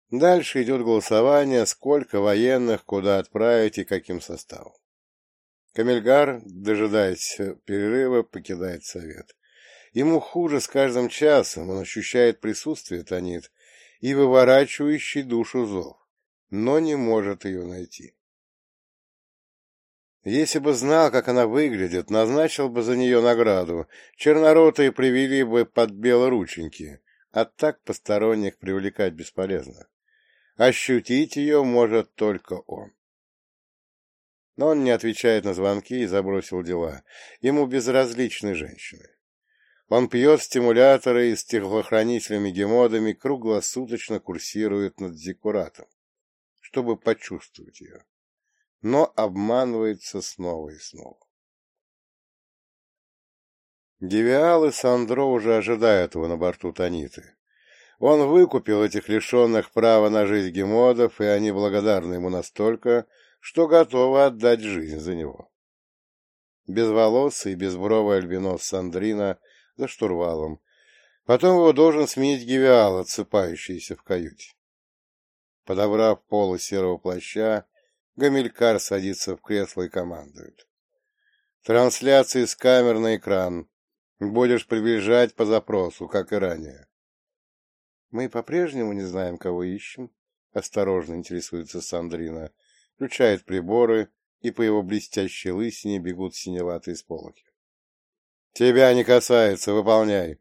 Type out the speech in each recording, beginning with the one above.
Дальше идет голосование, сколько военных, куда отправить и каким составом. Камильгар, дожидаясь перерыва, покидает совет. Ему хуже с каждым часом, он ощущает присутствие Танит и выворачивающий душу зов, но не может ее найти. Если бы знал, как она выглядит, назначил бы за нее награду, черноротые привели бы под белорученьки, а так посторонних привлекать бесполезно. Ощутить ее может только он. Но он не отвечает на звонки и забросил дела. Ему безразличны женщины. Он пьет стимуляторы и с телохранителями-гемодами круглосуточно курсирует над зиккуратом, чтобы почувствовать ее. Но обманывается снова и снова. Гевиал и Сандро уже ожидают его на борту Таниты. Он выкупил этих лишенных права на жизнь гемодов, и они благодарны ему настолько, что готовы отдать жизнь за него. Безволосый и безбровый альбинос Сандрина за штурвалом. Потом его должен сменить Гевиал, отсыпающийся в каюте. Подобрав полы серого плаща, Гамилькар садится в кресло и командует. Трансляции с камер на экран. Будешь приближать по запросу, как и ранее. Мы по-прежнему не знаем, кого ищем. Осторожно интересуется Сандрина. Включает приборы, и по его блестящей лысине бегут синеватые сполохи. Тебя не касается, выполняй.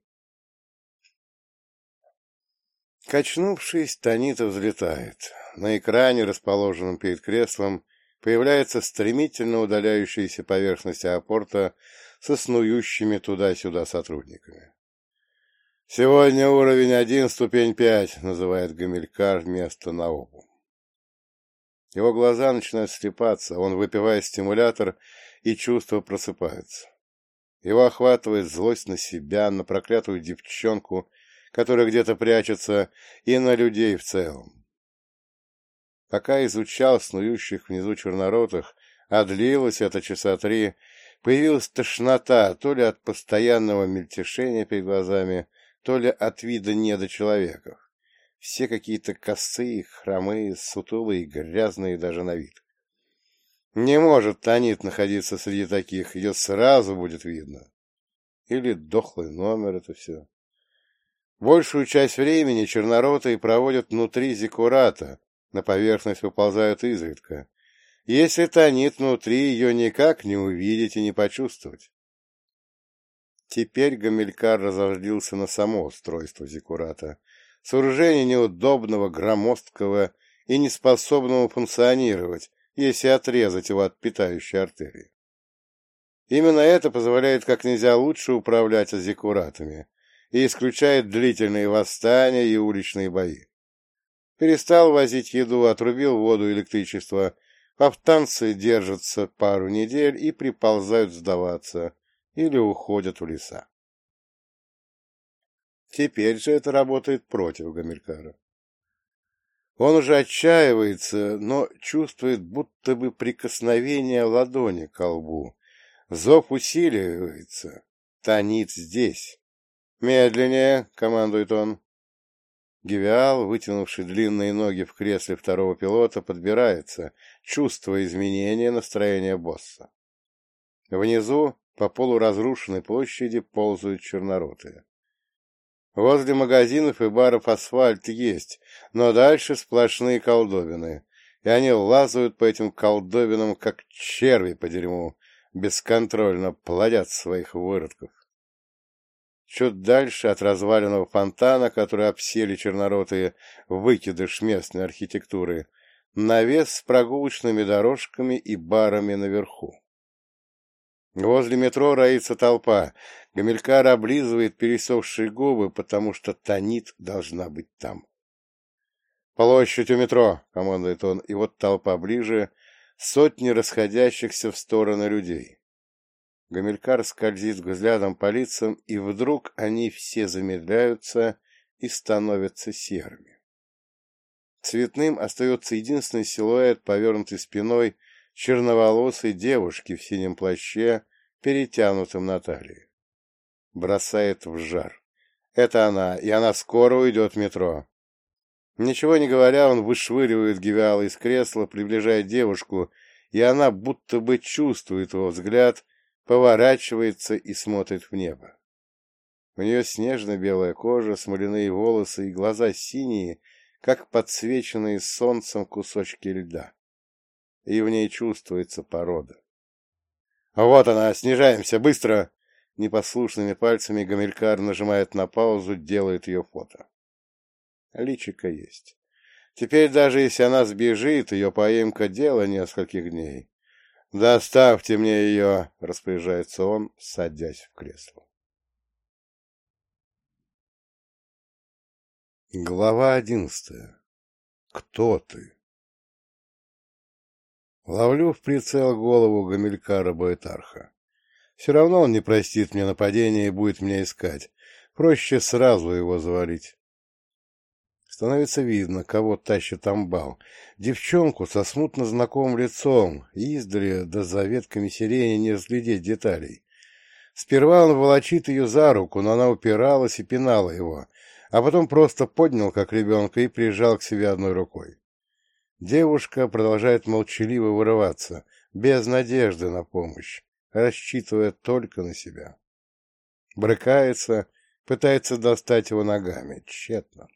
Качнувшись, Танита взлетает. На экране, расположенном перед креслом, появляется стремительно удаляющаяся поверхность аэропорта со снующими туда-сюда сотрудниками. «Сегодня уровень 1, ступень 5», — называет Гамилькар место на обу. Его глаза начинают слепаться, он выпивает стимулятор, и чувства просыпаются. Его охватывает злость на себя, на проклятую девчонку, которая где-то прячется, и на людей в целом. Пока изучал снующих внизу черноротых, а длилось это часа 3, появилась тошнота то ли от постоянного мельтешения перед глазами, то ли от вида недочеловеков. Все какие-то косые, хромые, сутулые, грязные даже на вид. Не может Танит находиться среди таких, ее сразу будет видно. Или дохлый номер это все. Большую часть времени черноротые проводят внутри зиккурата, на поверхность выползают изредка. Если Танит внутри, ее никак не увидеть и не почувствовать. Теперь Гамилькар разозлился на само устройство зиккурата. Сооружение неудобного, громоздкого и неспособного функционировать, если отрезать его от питающей артерии. Именно это позволяет как нельзя лучше управлять зиккуратами и исключает длительные восстания и уличные бои. Перестал возить еду, отрубил воду и электричество, повстанцы держатся пару недель и приползают сдаваться или уходят в леса. Теперь же это работает против Гамилькара. Он уже отчаивается, но чувствует будто бы прикосновение ладони к лбу. Зов усиливается. Танит здесь. «Медленнее», — командует он. Гевиал, вытянувший длинные ноги в кресле второго пилота, подбирается, чувствуя изменения настроения босса. Внизу, по полуразрушенной площади, ползают черноротые. Возле магазинов и баров асфальт есть, но дальше сплошные колдобины, и они лазают по этим колдобинам, как черви по дерьму, бесконтрольно плодят своих выродков. Чуть дальше от разваленного фонтана, который обсели черноротые выкидыш местной архитектуры, навес с прогулочными дорожками и барами наверху. Возле метро роится толпа. Гамилькар облизывает пересохшие губы, потому что Танит должна быть там. «Площадь у метро», — командует он, и вот толпа ближе, сотни расходящихся в стороны людей. Гамилькар скользит взглядом по лицам, и вдруг они все замедляются и становятся серыми. Цветным остается единственный силуэт, повернутый спиной черноволосой девушки в синем плаще, перетянутом на талии. Бросает в жар. Это она, и она скоро уйдет в метро. Ничего не говоря, он вышвыривает Гевиала из кресла, приближает девушку, и она, будто бы чувствует его взгляд, поворачивается и смотрит в небо. У нее снежно-белая кожа, смоляные волосы и глаза синие, как подсвеченные солнцем кусочки льда. И в ней чувствуется порода. «Вот она, снижаемся, быстро!» Непослушными пальцами Гамилькар нажимает на паузу, делает ее фото. Личико есть. Теперь даже если она сбежит, ее поимка — дело нескольких дней. «Доставьте мне ее!» — распоряжается он, садясь в кресло. Глава 11. Кто ты? Ловлю в прицел голову Гамилькара Боэтарха. Все равно он не простит мне нападения и будет меня искать. Проще сразу его завалить. Становится видно, кого тащит амбал. Девчонку со смутно знакомым лицом, издали да за ветками сирени не разглядеть деталей. Сперва он волочит ее за руку, но она упиралась и пинала его, а потом просто поднял, как ребенка, и прижал к себе одной рукой. Девушка продолжает молчаливо вырываться, без надежды на помощь, рассчитывая только на себя. Брыкается, пытается достать его ногами, тщетно.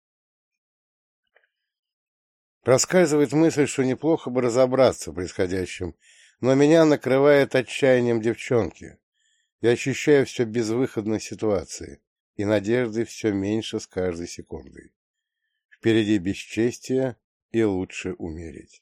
Проскальзывает мысль, что неплохо бы разобраться в происходящем, но меня накрывает отчаянием девчонки. Я ощущаю все безвыходной ситуации, и надежды все меньше с каждой секундой. Впереди бесчестие, и лучше умереть.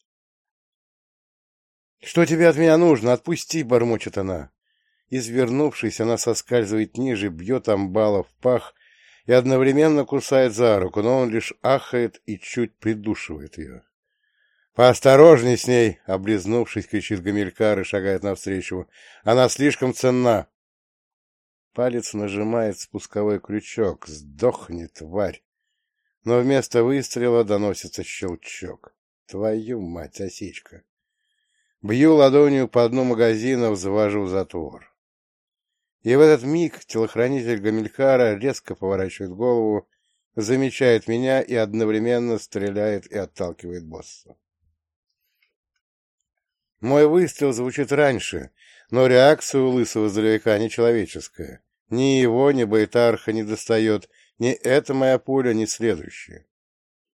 «Что тебе от меня нужно? Отпусти!» — бормочет она. Извернувшись, она соскальзывает ниже, бьет амбала в пах и одновременно кусает за руку, но он лишь ахает и чуть придушивает ее. «Поосторожней с ней!» — облизнувшись, кричит Гамилькар и шагает навстречу. «Она слишком ценна!» Палец нажимает спусковой крючок. «Сдохни, тварь!» Но вместо выстрела доносится щелчок. Твою мать, осечка! Бью ладонью по дну магазина, взвожу затвор. И в этот миг телохранитель Гамилькара резко поворачивает голову, замечает меня и одновременно стреляет и отталкивает босса. Мой выстрел звучит раньше, но реакция у лысого здоровяка нечеловеческая. Ни его, ни Боэтарха не достает, ни эта моя пуля, ни следующая.